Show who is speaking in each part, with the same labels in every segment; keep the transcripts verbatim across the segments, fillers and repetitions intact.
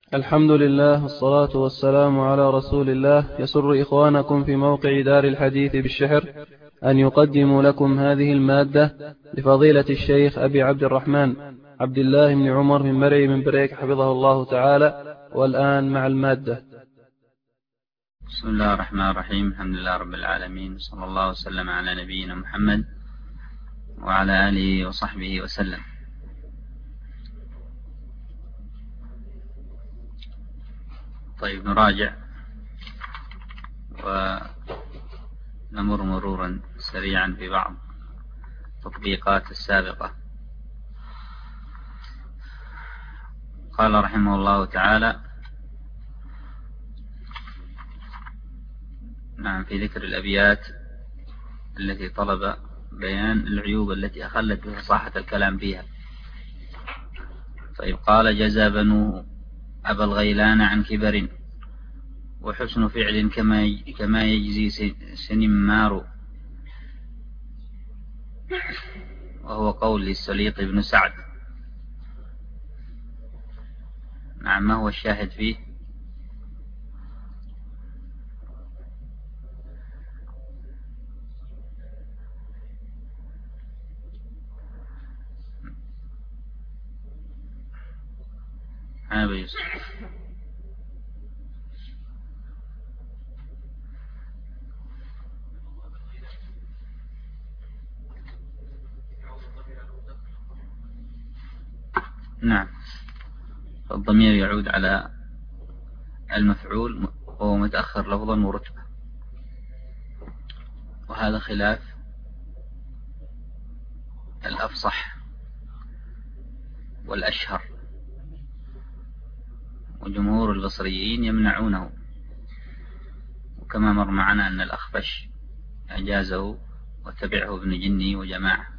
Speaker 1: الحمد لله والصلاة والسلام على رسول الله. يسر إخوانكم في موقع دار الحديث بالشحر أن يقدموا لكم هذه المادة لفضيلة الشيخ أبي عبد الرحمن عبد الله بن عمر من مرعي من بريك حفظه الله تعالى. والآن مع المادة.
Speaker 2: بسم الله الرحمن الرحيم. الحمد لله رب العالمين، صلى الله وسلم على نبينا محمد وعلى آله وصحبه وسلم. طيب، نراجع ونمر مرورا سريعا في بعض التطبيقات السابقة. قال رحمه الله تعالى: نعم، في ذكر الأبيات التي طلب بيان العيوب التي أخلت بها صحة الكلام فيها. طيب، قال: جزى بنوه أبا الغيلان عن كبر، وحسن فعل كما كما يجزي سنمار. وهو قول للسليط بن سعد. نعم، ما هو الشاهد فيه؟ أبا يوسف. نعم، الضمير يعود على المفعول وهو متأخر لفظا ورتبة، وهذا خلاف الأفصح والأشهر، وجمهور البصريين يمنعونه، وكما مر معنا أن الأخفش أجازه وتبعه ابن جني وجماعة.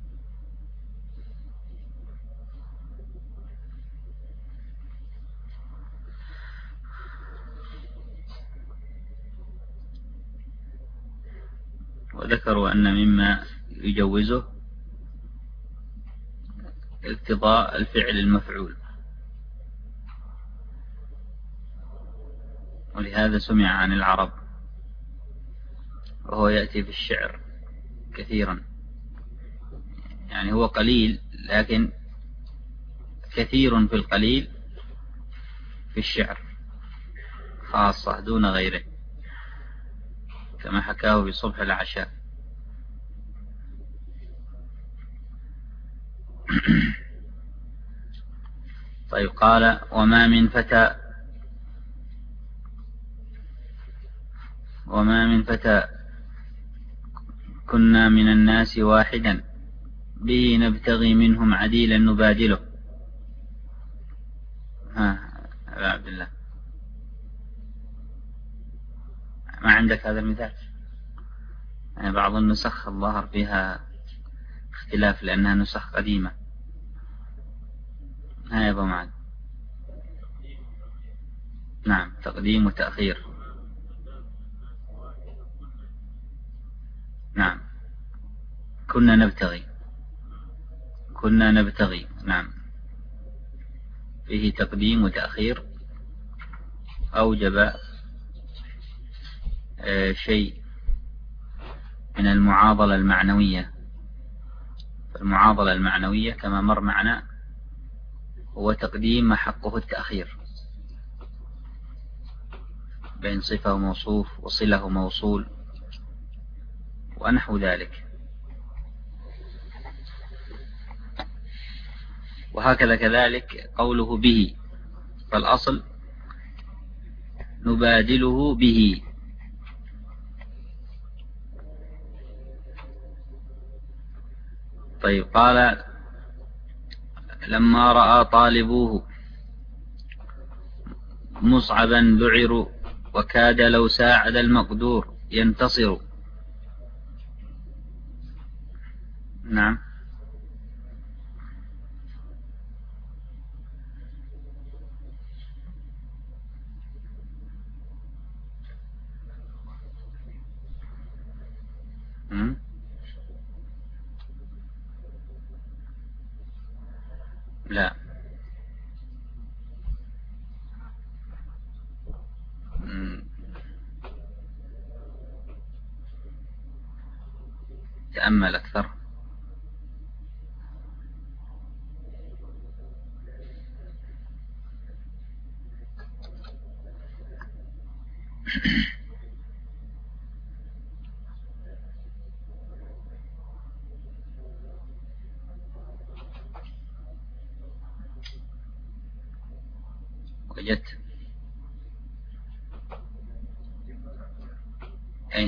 Speaker 2: وذكروا أن مما يجوزه اقتضاء الفعل المفعول، ولهذا سمع عن العرب، وهو يأتي في الشعر كثيرا. يعني هو قليل لكن كثير في القليل في الشعر خاصة دون غيره، كما حكاه في صبح العشاء. طيب، قال: وما من فتى وما من فتى كنا من الناس واحدا، به نبتغي منهم عديلا نبادله. ها أبا عبد الله، ما عندك هذا المثال؟ يعني بعض النسخ الظاهر فيها اختلاف لأنها نسخ قديمة. ها يا أبو معد. نعم، تقديم وتأخير. نعم، كنا نبتغي كنا نبتغي نعم، فيه تقديم وتأخير، أوجب آه شيء من المعاضلة المعنوية. المعاضلة المعنوية كما مر معنا هو تقديم ما حقه التأخير بين صفة وموصوف وصلة وموصول ونحو ذلك. وهكذا كذلك قوله به، فالأصل نبادله به. طيب، قال: لما رأى طالبوه مصعبا ذعروا، وكاد لو ساعد المقدور ينتصر. نعم، لا، نتأمل أكثر. وجدت أين؟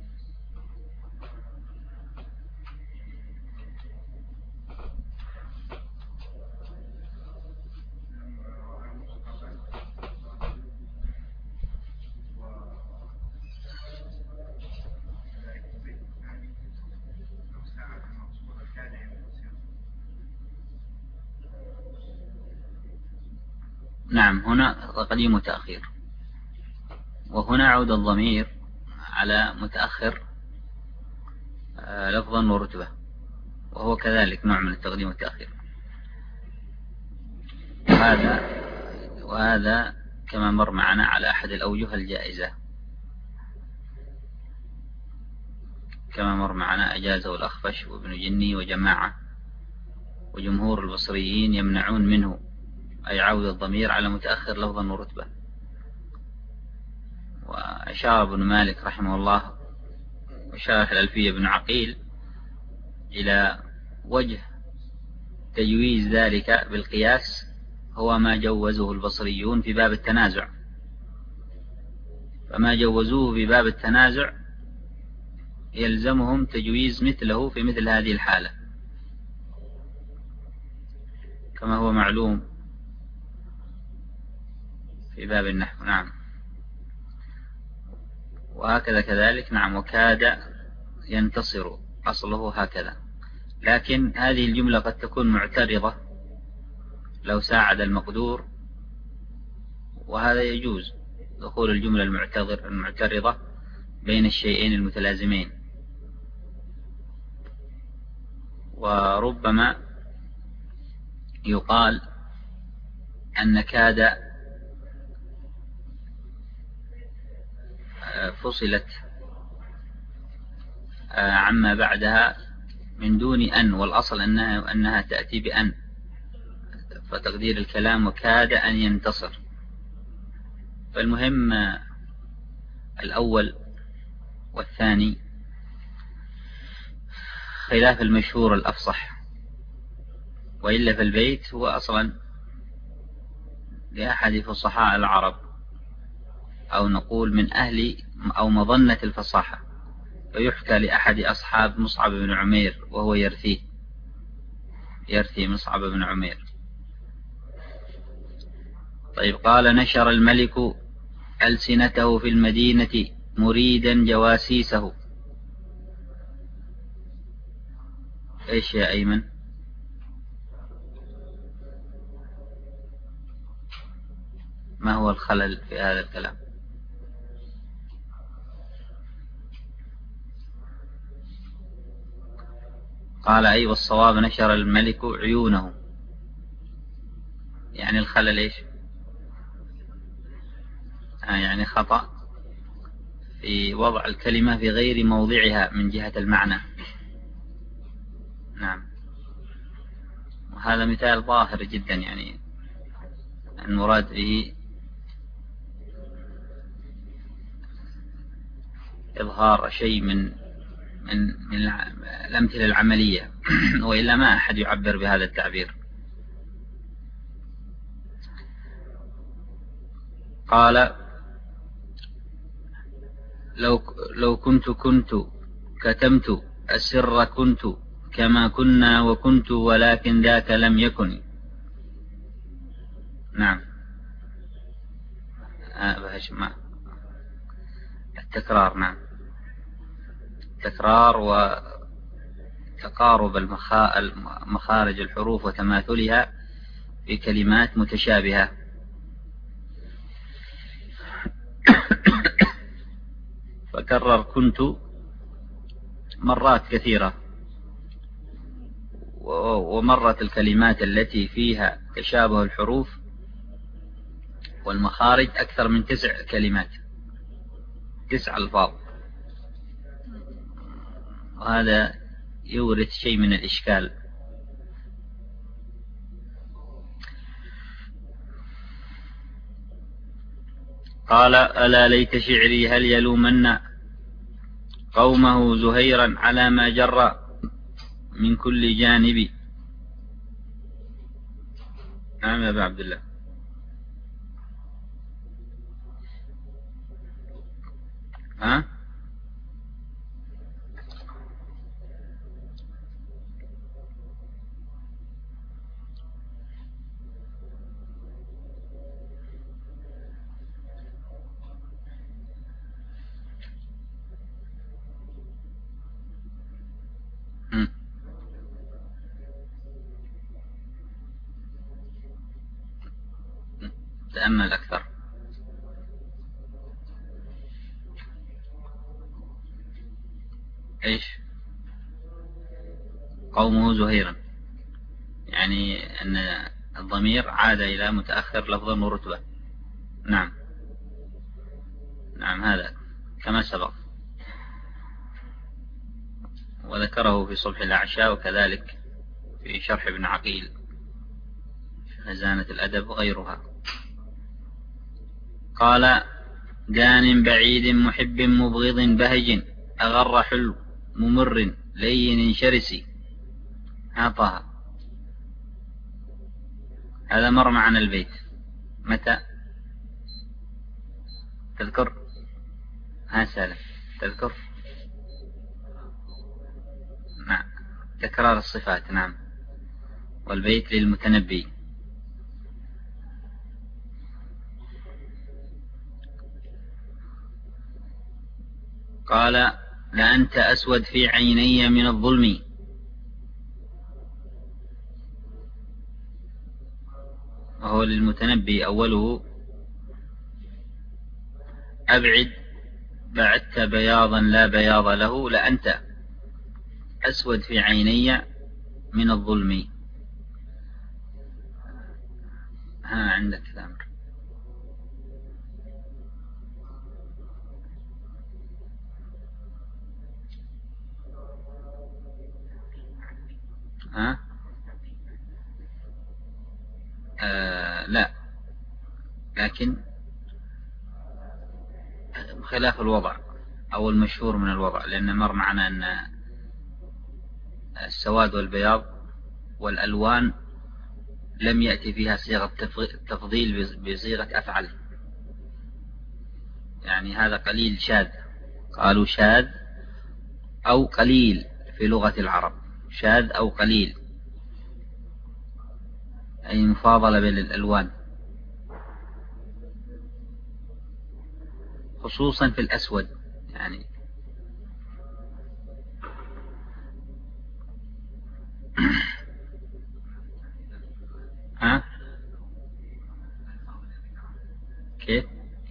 Speaker 2: نعم، هنا تقديم وتأخير، وهنا عود الضمير على متأخر لفظا ورتبة، وهو كذلك نوع من التقديم والتأخير. وهذا وهذا كما مر معنا على أحد الأوجه الجائزة، كما مر معنا أجازه الأخفش وابن جني وجماعة، وجمهور البصريين يمنعون منه، أي عود الضمير على متأخر لفظا ورتبة. وأشار ابن مالك رحمه الله وشارح الألفية بن عقيل إلى وجه تجويز ذلك بالقياس، هو ما جوزه البصريون في باب التنازع، فما جوزوه في باب التنازع يلزمهم تجويز مثله في مثل هذه الحالة، كما هو معلوم في باب النحو. نعم، وهكذا كذلك. نعم، وكاد ينتصر أصله هكذا، لكن هذه الجملة قد تكون معترضة لو ساعد المقدور، وهذا يجوز دخول الجملة المعتذر المعترضة بين الشيئين المتلازمين. وربما يقال أن كاد فصلت عما بعدها من دون أن، والأصل أنها, أنها تأتي بأن، فتقدير الكلام وكاد أن ينتصر. فالمهم الأول والثاني خلاف المشهور الأفصح، وإلا في البيت هو أصلا لأحد فصحاء العرب، أو نقول من أهل أو مظنة الفصاحة، فيحكى لأحد أصحاب مصعب بن عمير وهو يرثيه يرثي مصعب بن عمير. طيب، قال: نشر الملك ألسنته في المدينة مريدا جواسيسه. إيش يا أيمن؟ ما هو الخلل في هذا الكلام؟ قال: أي والصواب نشر الملك عيونه. يعني الخلل إيش؟ آه يعني خطأ في وضع الكلمة في غير موضعها من جهة المعنى. نعم، وهذا مثال ظاهر جدا، يعني المراد به إظهار شيء من من من الأمثلة العملية وإلا ما أحد يعبر بهذا التعبير. قال: لو لو كنت كنت كتمت السر كنت كما كنا وكنت ولكن ذاك لم يكن. نعم، آه ما التكرار. نعم، تكرار وتقارب مخارج الحروف وتماثلها في كلمات متشابهة. فكرر كنت مرات كثيرة، ومرت الكلمات التي فيها تشابه الحروف والمخارج أكثر من تسع كلمات، تسع ألفاظ، وهذا يورث شيء من الإشكال. قال ألا ليت شعري هل يلومن قومه زهيرا على ما جر من كل جانب. نعم يا أبا عبد الله. ها تأمل أكثر. إيش قومه زهيرا؟ يعني أن الضمير عاد إلى متأخر لفظا ورتبة. نعم نعم هذا كما سبق، وذكره في صبح الأعشاء وكذلك في شرح ابن عقيل خزانة الأدب وغيرها. قال جان بعيد محب مبغض بهج أغر حلو ممر لين شرسي. أعطاها هذا مر معنا البيت متى تذكر؟ ها سالم تذكر؟ نعم تكرار الصفات. نعم والبيت للمتنبي. قال لأنت أسود في عيني من الظلم. وهو للمتنبي أوله أبعد بعدت بياضا لا بياض له لأنت أسود في عيني من الظلم. ها عندك الأمر. ها آه لا، لكن خلاف الوضع أو المشهور من الوضع، لأن مر معنا أن السواد والبياض والألوان لم يأتي فيها صيغة التفضيل بصيغة أفعل، يعني هذا قليل شاذ. قالوا شاذ أو قليل في لغة العرب، شاذ أو قليل أي مفاضلة بين الألوان، خصوصا في الأسود. يعني ها كيف؟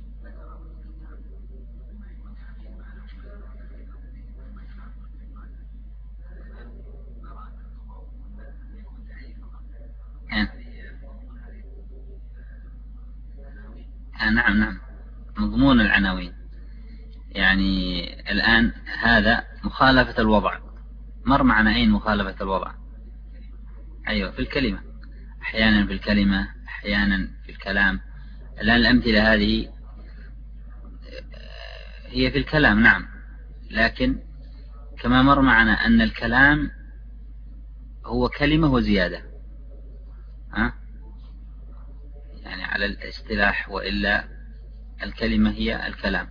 Speaker 2: آه نعم نعم مضمون العناوين. يعني الآن هذا مخالفة الوضع، مر معنا أين مخالفة الوضع؟ أيوة في الكلمة، أحيانا في الكلمة أحيانا في الكلام. الآن الأمثلة هذه هي في الكلام نعم، لكن كما مر معنا أن الكلام هو كلمة وزيادة، ها؟ يعني على الاصطلاح، وإلا الكلمة هي الكلام،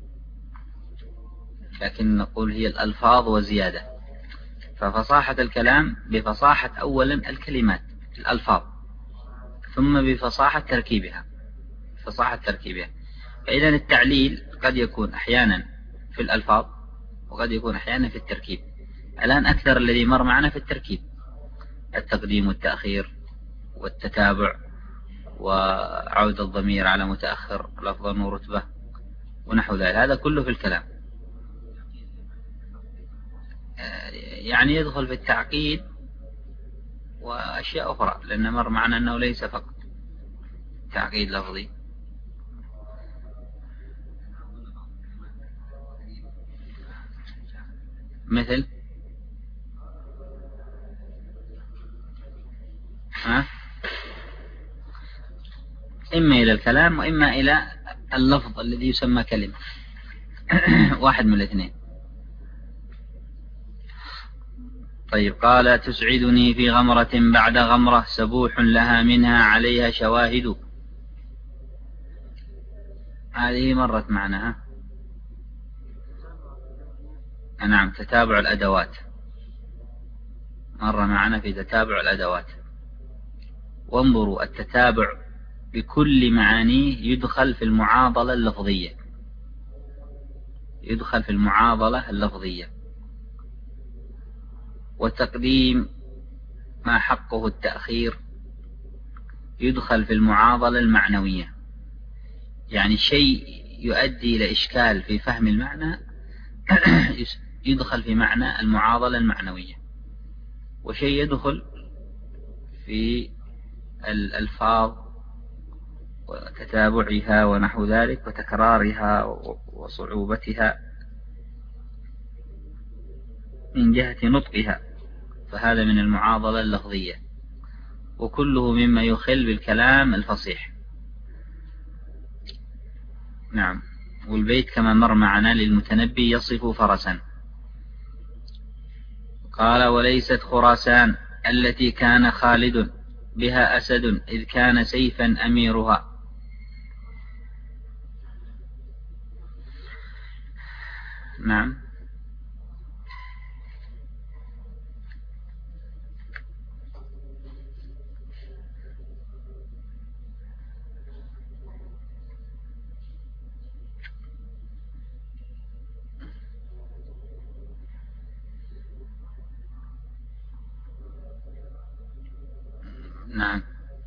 Speaker 2: لكن نقول هي الألفاظ وزيادة. ففصاحة الكلام بفصاحة أولا الكلمات الألفاظ، ثم بفصاحة تركيبها فصاحة تركيبها. فإذا التعليل قد يكون أحيانا في الألفاظ وقد يكون أحيانا في التركيب. الآن أكثر الذي مر معنا في التركيب، التقديم والتأخير والتتابع وعود الضمير على متأخر لفظا ورتبة ونحو ذلك، هذا كله في الكلام. يعني يدخل في التعقيد وأشياء أخرى، لأن مر معنا أنه ليس فقط تعقيد لفظي. مثل إما إلى الكلام وإما إلى اللفظ الذي يسمى كلمة. واحد من الاثنين. طيب قال تسعدني في غمرة بعد غمرة سبوح لها منها عليها شواهد. هذه مرت معناها. نعم تتابع الأدوات، مر معنا في تتابع الأدوات. وانظروا التتابع بكل معانيه يدخل في المعاضلة اللفظية، يدخل في المعاضلة اللفظية. وتقديم ما حقه التأخير يدخل في المعاضلة المعنوية، يعني شيء يؤدي إلى إشكال في فهم المعنى يدخل في معنى المعاضلة المعنوية. وشيء يدخل في الألفاظ وتتابعها ونحو ذلك وتكرارها وصعوبتها من جهة نطقها، فهذا من المعاضلة اللفظية، وكله مما يخل بالكلام الفصيح. نعم. والبيت كما مر معنا للمتنبي يصف فرسا. قال وليست خراسان التي كان خالد بها أسد إذ كان سيفا أميرها. نعم. نعم.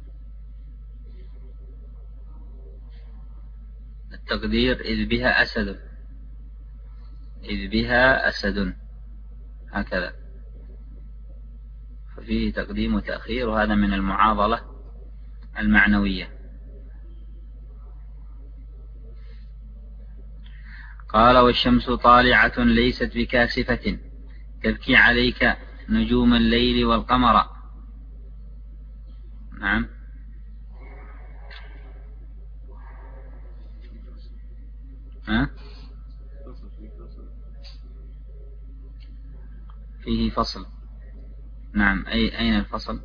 Speaker 2: التقدير إذ بها أسد، إذ بها أسد هكذا، ففيه تقديم وتأخير، وهذا من المعاضلة المعنوية. قال والشمس طالعة ليست بكاسفة تبكي عليك نجوم الليل والقمر. نعم. ها؟ فيه فصل. نعم. أي أين الفصل؟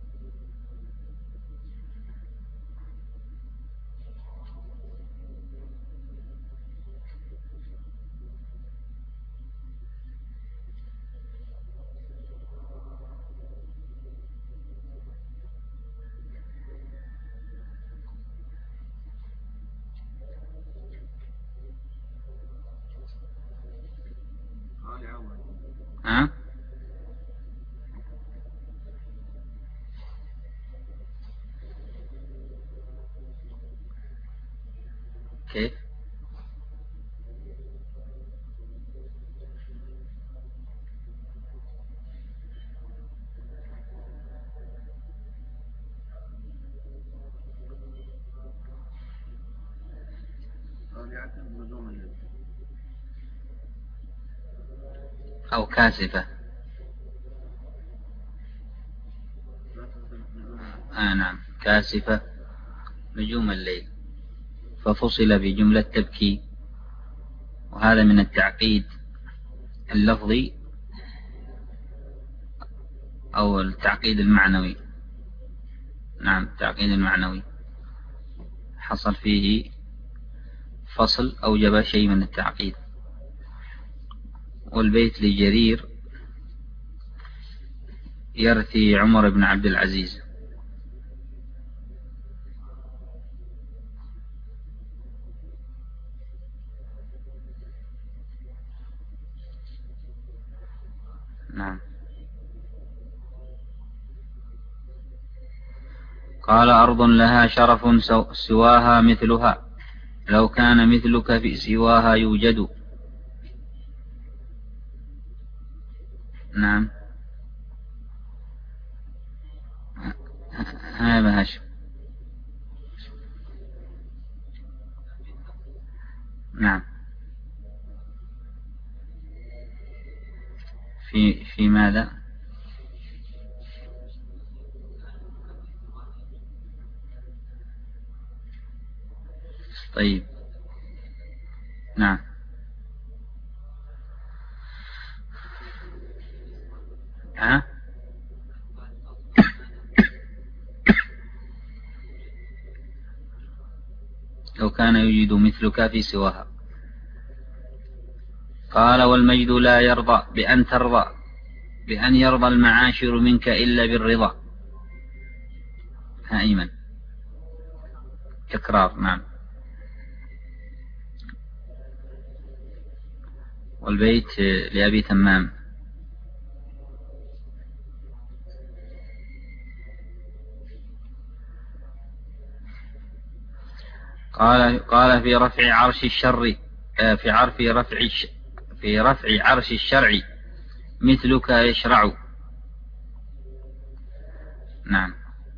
Speaker 2: ها؟ كيف؟ أو كاسفة. آه نعم كاسفة نجوم الليل، ففصل بجملة تبكي، وهذا من التعقيد اللفظي أو التعقيد المعنوي. نعم التعقيد المعنوي حصل فيه فصل أوجب شيء من التعقيد. والبيت لجرير يرثي عمر بن عبد العزيز. نعم. قال أرض لها شرف سواها مثلها لو كان مثلك في سواها يوجد. نعم. هذا هاشم. نعم. في في ماذا؟ طيب. نعم. ها؟ لو كان يوجد مثلك في سواها. قال والمجد لا يرضى بأن ترضى بأن يرضى المعاشر منك إلا بالرضا. ها أيمن. تكرار. نعم. والبيت لأبي تمام. قال قال في رفع عرش الشر في عرف رفع في رفع عرش الشرع مثلك يشرع. نعم.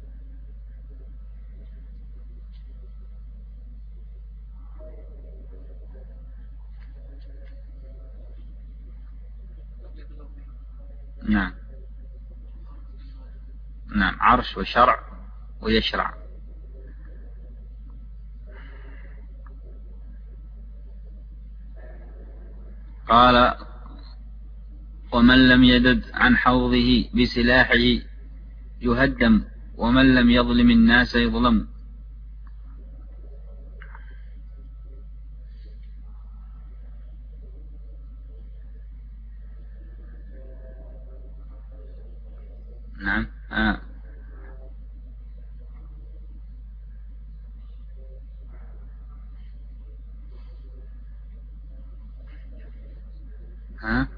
Speaker 2: نعم. نعم. عرش وشرع ويشرع. قال ومن لم يدد عن حوضه بسلاحه يهدم ومن لم يظلم الناس يظلم. نعم. آه. ها؟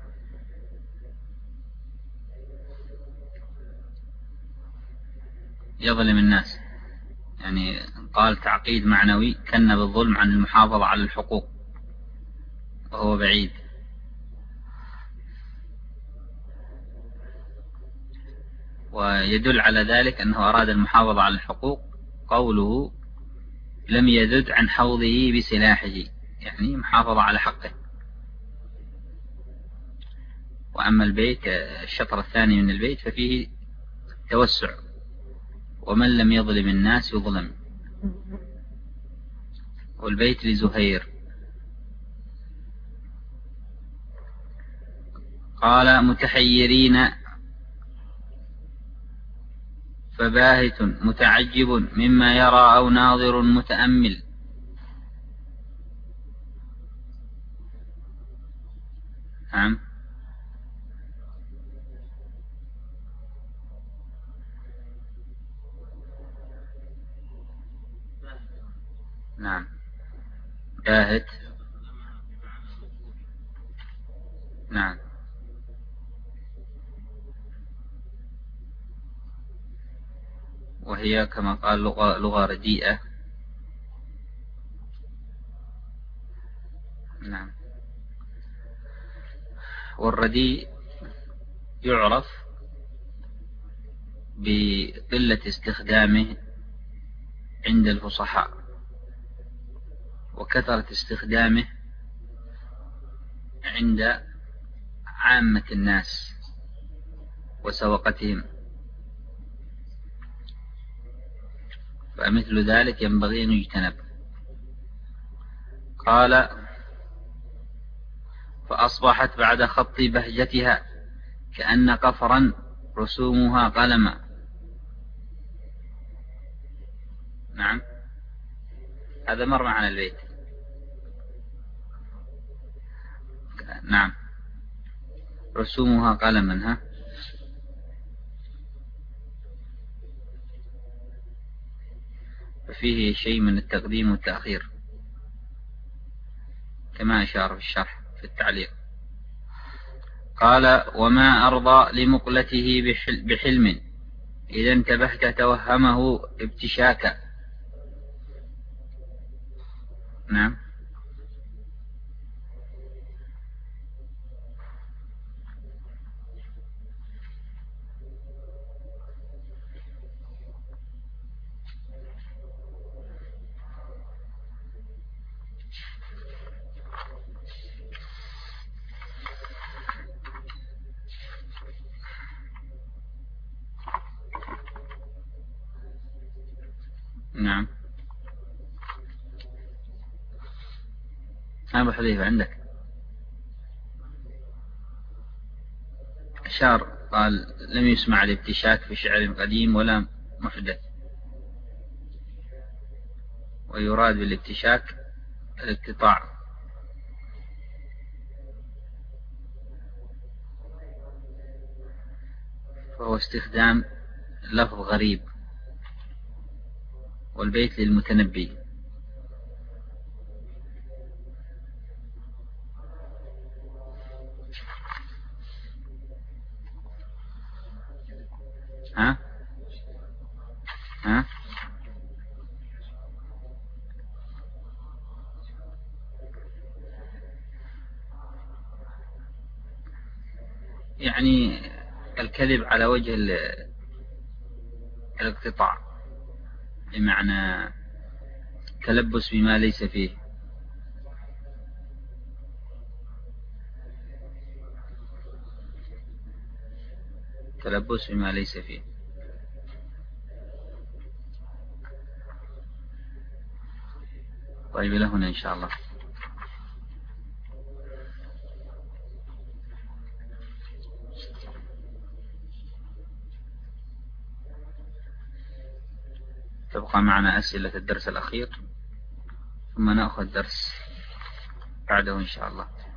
Speaker 2: يظلم الناس، يعني قال تعقيد معنوي كن بالظلم عن المحافظة على الحقوق وهو بعيد. ويدل على ذلك أنه أراد المحافظة على الحقوق قوله لم يذد عن حوضه بسلاحه، يعني محافظة على حقه. وأما البيت الشطر الثاني من البيت ففيه توسع ومن لم يظلم الناس يظلم. والبيت لزهير. قال متحيرين فباهت متعجب مما يرى أو ناظر متأمل. نعم. نعم. باهت. نعم. وهي كما قال لغة, لغة رديئة. نعم. والرديء يعرف بقلة استخدامه عند الفصحاء وكثرة استخدامه عند عامة الناس وسوقتهم، فمثل ذلك ينبغي أن يجتنب. قال فأصبحت بعد خط بهجتها كأن قفرا رسومها قلما. نعم. هذا مر معنا البيت. نعم. رسومها قلما. ها؟ ففيه شيء من التقديم والتأخير كما أشار في الشرح في التعليق. قال وما أرضى لمقلته بحلم إذا انتبهت توهمه ابتشاكا. نعم. نعم. أبو حذيفة عندك أشار قال لم يسمع الابتشاك في شعر قديم ولا محدث، ويراد بالابتشاك الاقتطاع، فهو استخدام لفظ غريب، والبيت للمتنبي. ها ها يعني الكذب على وجه الاقتطاع، بمعنى تلبس بما ليس فيه. تلبس بما ليس فيه. طيب إلى هنا إن شاء الله. تبقى معنا أسئلة الدرس الأخير، ثم نأخذ درس بعده إن شاء الله.